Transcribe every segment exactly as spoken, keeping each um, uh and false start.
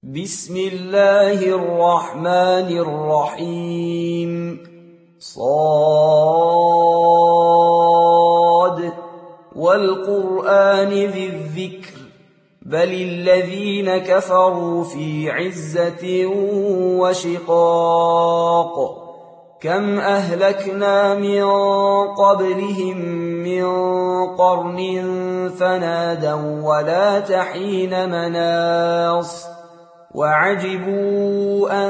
بسم الله الرحمن الرحيم صاد والقرآن ذي الذكر بل الذين كفروا في عزة وشقاق كم أهلكنا من قبلهم من قرن فنادوا ولا تحين مناص وعجبوا أن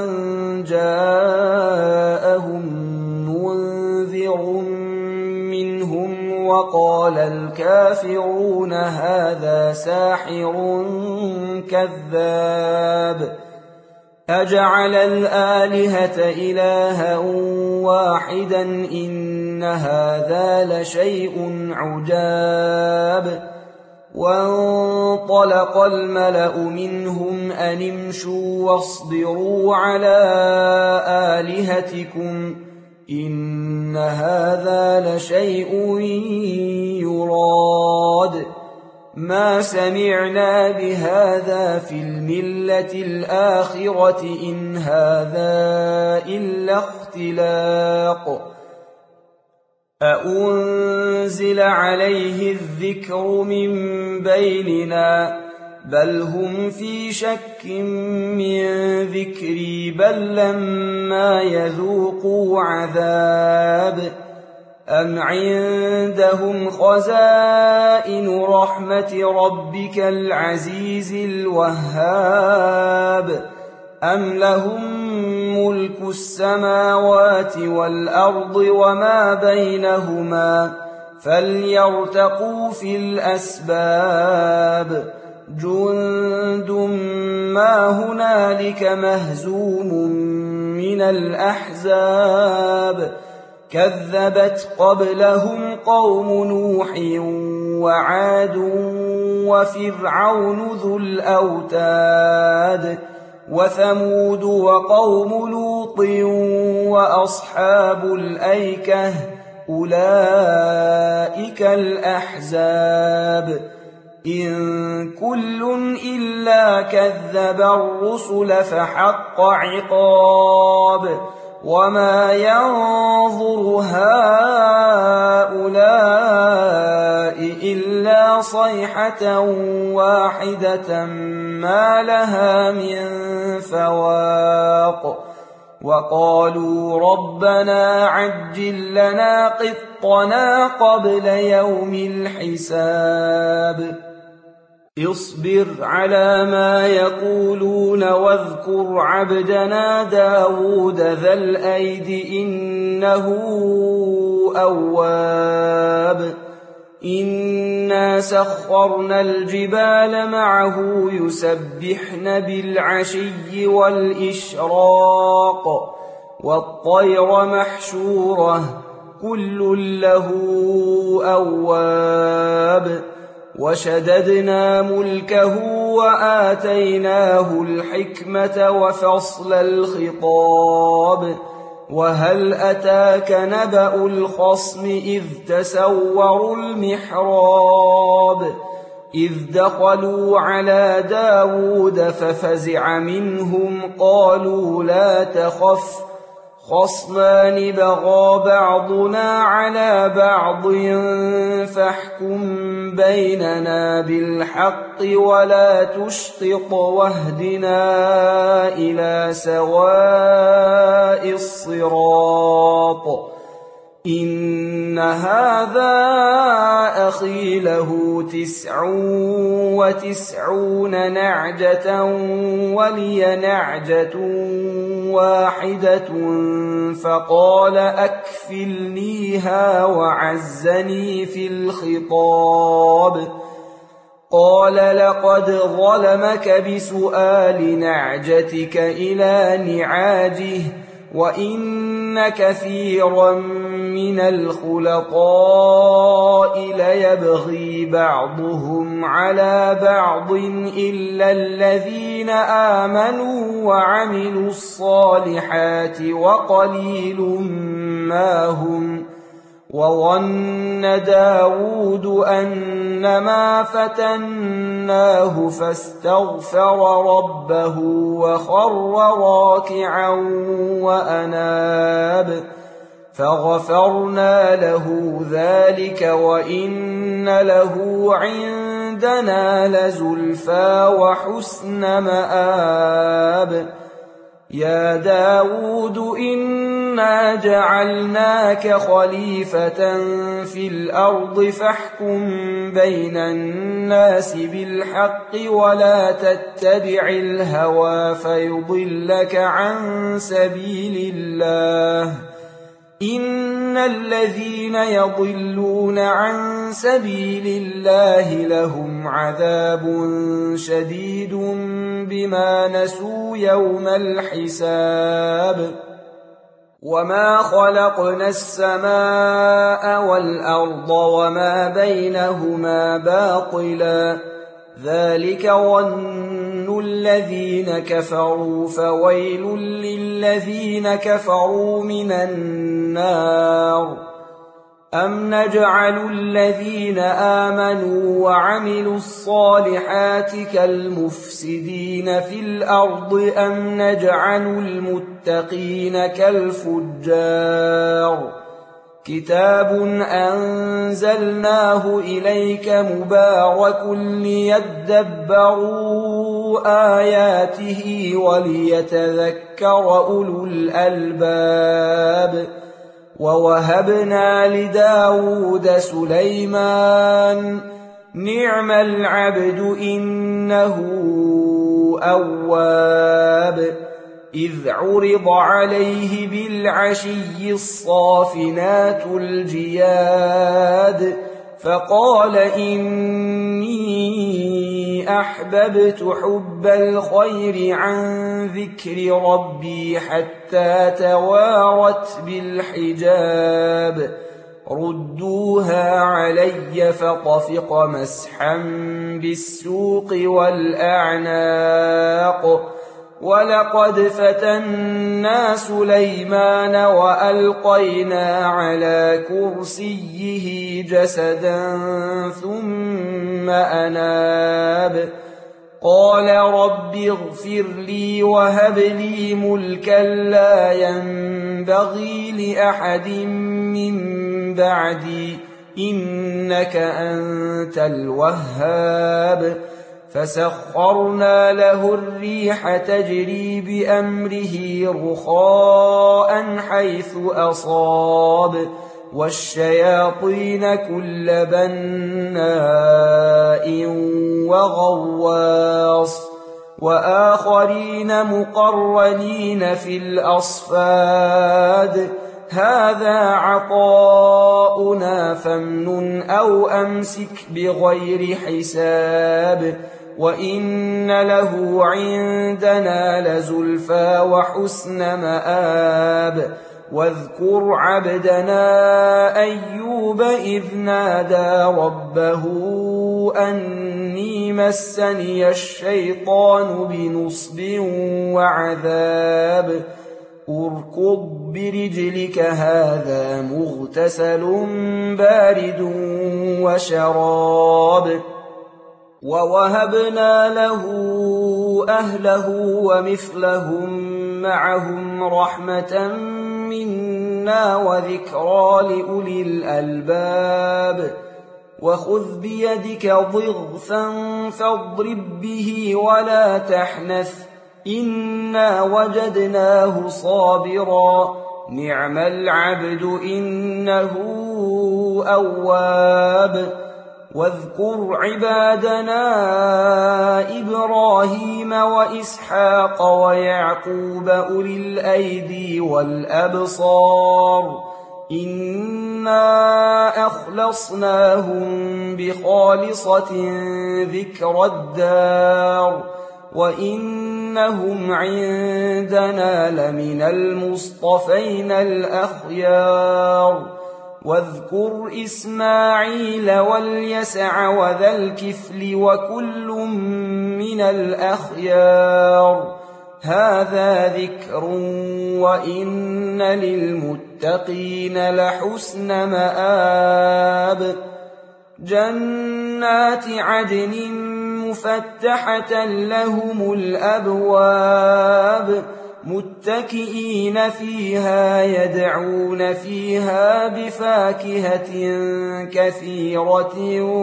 جاءهم منذر منهم وقال الكافرون هذا ساحر كذاب أجعل الآلهة إلها واحدا إن هذا لشيء عجاب وانطلق الملأ منهم أن امشوا واصبروا على آلهتكم إن هذا لشيء يراد ما سمعنا بهذا في الملة الآخرة إن هذا إلا اختلاق أأنزل عليه الذكر من بيننا بل هم في شك من ذكري بل لما يذوقوا عذاب أم عندهم خزائن رحمة ربك العزيز الوهاب أم لهم ملك السماوات والأرض وما بينهما فليرتقوا في الأسباب جند ما هنالك مهزوم من الأحزاب كذبت قبلهم قوم نوح وعاد وفرعون ذو الأوتاد وثمود وقوم لوط وأصحاب الأيكة أولئك الأحزاب إن كل إلا كذب الرسل فحق عقاب وما ينظر هؤلاء إلا صيحة واحدة ما لها من فواق وقالوا ربنا عجل لنا قطنا قبل يوم الحساب اصبر على ما يقولون واذكر عبدنا داود ذا الأيد إنه أواب إنا سخرنا الجبال معه يسبحن بالعشي والإشراق والطير محشورة كل له أواب وشددنا ملكه وآتيناه الحكمة وفصل الخطاب وهل أتاك نبأ الخصم إذ تسوروا المحراب إذ دخلوا على داود ففزع منهم قالوا لا تخف خصمان بغى بعضنا على بعض فاحكم بيننا بالحق ولا تشطط واهدنا إلى سواء الصراط إن هذا أخي له تسع وتسعون نعجة ولي نعجة واحدة فقال أكفلنيها وعزني في الخطاب قال لقد ظلمك بسؤال نعجتك إلى نعاجه وإن كثيرا من الخلطاء ليبغي بعضهم على بعض إلا الذين آمنوا وعملوا الصالحات وقليل ما هم وظن داود أنما فتناه فاستغفر ربه وخر راكعا وأناب فغفرنا له ذلك وإن له عندنا لزلفى وحسن مآب. يا داود إنا جعلناك خليفة في الأرض فاحكم بين الناس بالحق ولا تتبع الهوى فيضلك عن سبيل الله. إن الذين يضلون عن سبيل الله لهم عذاب شديد بما نسوا يوم الحساب. وما خلقنا السماء والأرض وما بينهما باطلا ذلك ظن الذين كفروا فويل للذين كفروا من النار. أم نجعل الذين آمنوا وعملوا الصالحات كالمفسدين في الأرض أم نجعل المتقين كالفجار. كتاب أنزلناه إليك مبارك ليدبروا آياته وليتذكر أولو الألباب. ووهبنا لداود سليمان نعم العبد إنه أواب. إذ عرض عليه بالعشي الصافنات الجياد فقال إني أحببت حب الخير عن ذكر ربي حتى توارت بالحجاب. ردوها علي فطفق مسحا بالسوق والأعناق. ولقد فتنا سليمان وألقينا على كرسيه جسدا ثم أناب. قال رب اغفر لي وهب لي ملكا لا ينبغي لأحد من بعدي إنك أنت الوهاب. فسخرنا له الريح تجري بأمره رخاء حيث أصاب والشياطين كل بناء وغواص وآخرين مقرنين في الأصفاد. هذا عطاؤنا فامنن أو أمسك بغير حساب. وإن له عندنا لزلفى وحسن مآب. واذكر عبدنا أيوب إذ نادى ربه أني مسني الشيطان بنصب وعذاب. اركض برجلك هذا مغتسل بارد وشراب. ووهبنا له أهله ومثلهم معهم رحمة منا وذكرى لأولي الألباب. وخذ بيدك ضغثا فاضرب به ولا تحنث إنا وجدناه صابرا نعم العبد إنه أواب. واذكر عبادنا إبراهيم وإسحاق ويعقوب أولي الأيدي والأبصار إنا أخلصناهم بخالصة ذكر الدار وإنهم عندنا لمن المصطفين الأخيار. واذكر إسماعيل واليسع وذا الكفل وكل من الأخيار. هذا ذكر وإن للمتقين للمتقين لحسن مآب جنات عدن مفتحة لهم الأبواب متكئين فيها يدعون فيها بفاكهة كثيرة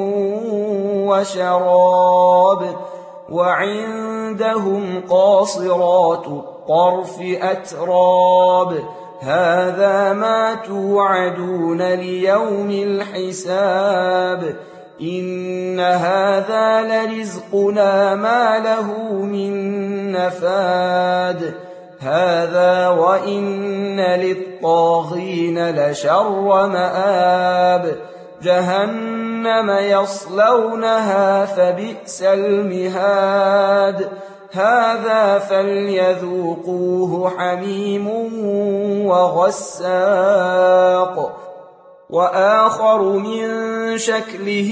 وشراب وعندهم قاصرات الطرف أتراب هذا ما توعدون ليوم الحساب إن هذا لرزقنا ما له من نفاد هذا وإن للطاغين لشر مآب جهنم يصلونها فبئس المهاد هذا فليذوقوه حميم وغساق وآخر من شكله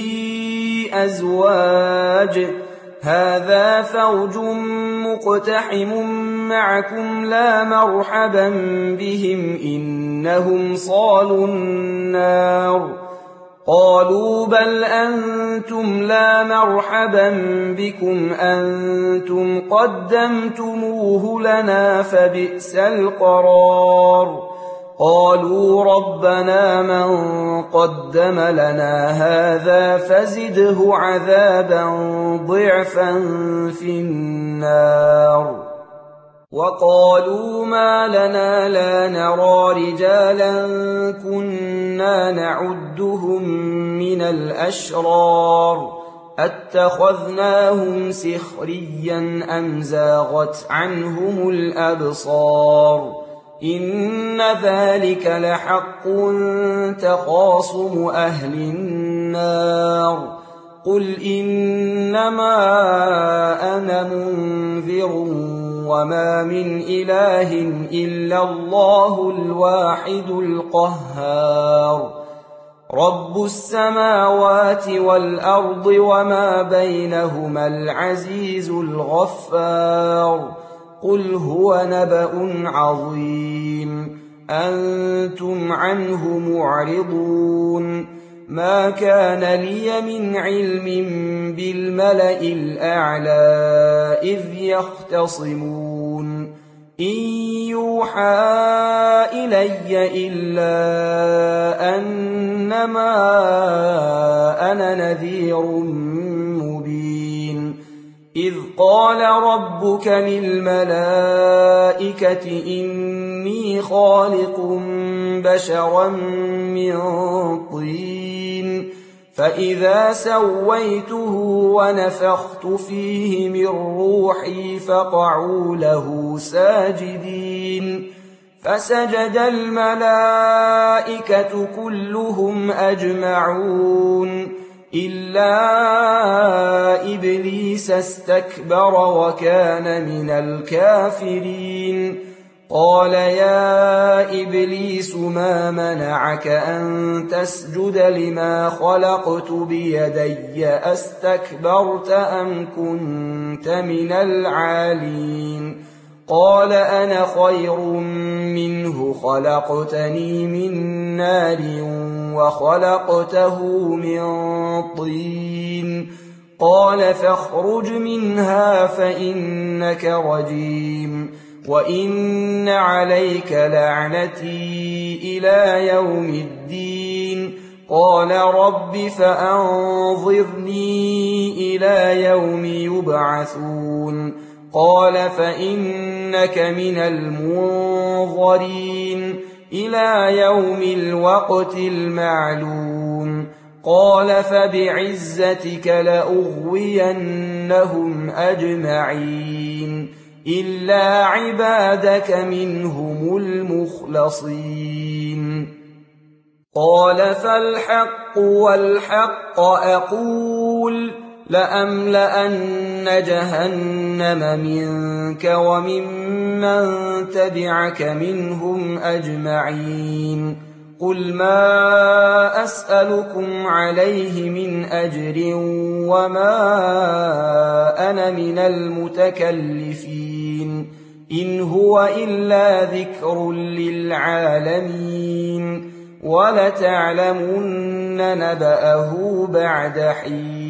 أزواج هذا فوج مقتحم معكم لا مرحبا بهم إنهم صالوا النار قالوا بل أنتم لا مرحبا بكم أنتم قدمتموه لنا فبئس القرار قالوا ربنا من قدم لنا هذا فزده عذابا ضعفا في النار وقالوا ما لنا لا نرى رجالا كنا نعدهم من الأشرار أتخذناهم سخريا أم زاغت عنهم الأبصار إن ذلك لحق تخاصم أهل النار قل إنما أنا منذر وما من إله إلا الله الواحد القهار رب السماوات والأرض وما بينهما العزيز الغفار قل هو نبأ عظيم أنتم عنه معرضون ما كان لي من علم بالملأ الأعلى إذ يختصمون إن يوحى إلي إلا أنما أنا نذير مبين إذ قال ربك للملائكة إني خالق بشرا من طين فإذا سويته ونفخت فيه من روحي فقعوا له ساجدين فسجد الملائكة كلهم أجمعون إلا إبليس استكبر وكان من الكافرين قال يا إبليس ما منعك أن تسجد لما خلقت بيدي أستكبرت أم كنت من العالين قال أنا خير منه خلقتني من نار وخلقته من طين قال فاخرج منها فإنك رجيم وإن عليك لعنتي إلى يوم الدين قال رب فأنظرني إلى يوم يبعثون قال فإنك من المنظرين إلى يوم الوقت المعلوم قال فبعزتك لأغوينهم أجمعين إلا عبادك منهم المخلصين قال فالحق والحق أقول لأملأن جهنم منك وممن تبعك منهم أجمعين قل ما أسألكم عليه من أجر وما أنا من المتكلفين إن هو إلا ذكر للعالمين ولتعلمن نبأه بعد حين.